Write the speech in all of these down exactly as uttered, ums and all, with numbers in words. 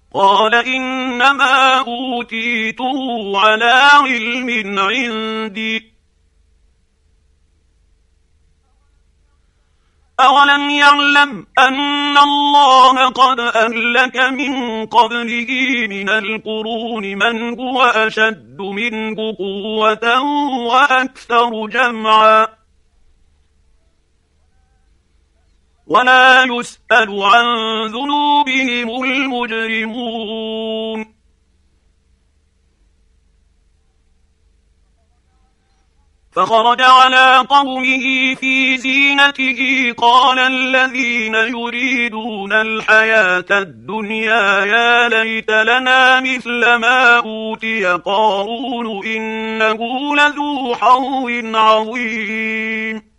قال إنما أوتيته على علم عندي أولم يعلم أن الله قد أهلك من قبله من القرون من هو أشد منه قوة وأكثر جمعا ولا يسأل عن ذنوبهم المجرمون. فخرج على قومه في زينته قال الذين يريدون الحياة الدنيا يا ليت لنا مثل ما أوتي قارون إنه لذو حظ عظيم.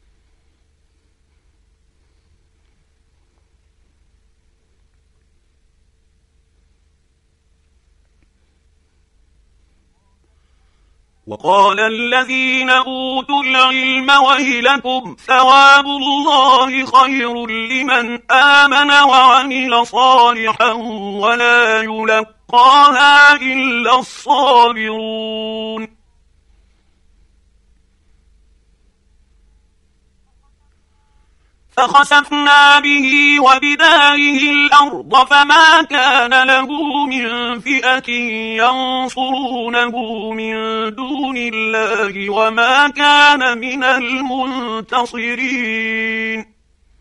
وقال الذين أوتوا العلم ويلكم ثواب الله خير لمن آمن وعمل صالحا ولا يلقاها إلا الصابرون. فخسفنا به وبداره الأرض فما كان له من فئة ينصرونه من دون الله وما كان من المنتصرين.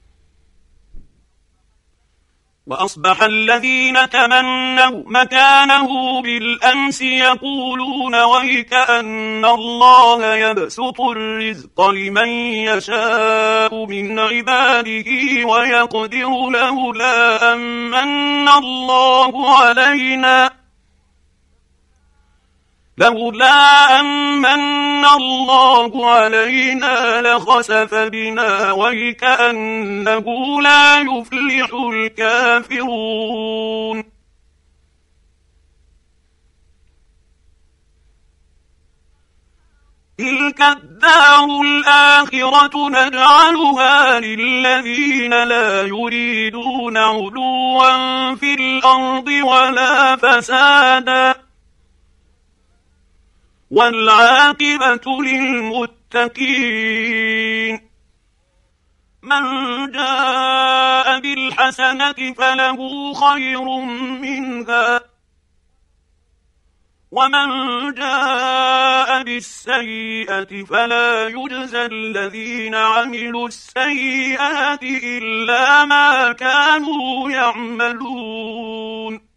وأصبح الذين تمنوا مكانه بالأمس يقولون ويكأن الله يبسط الرزق لمن يشاء من عباده ويقدر لولا أمن الله علينا لولا أمن الله علينا لخسف بنا ويكأنه لا يفلح الكافرون. تلك الدار الآخرة نجعلها للذين لا يريدون علوا في الأرض ولا فسادا والعاقبة للمتقين. من جاء بالحسنة فله خير منها ومن جاء بالسيئة فلا يجزى الذين عملوا السيئات إلا ما كانوا يعملون.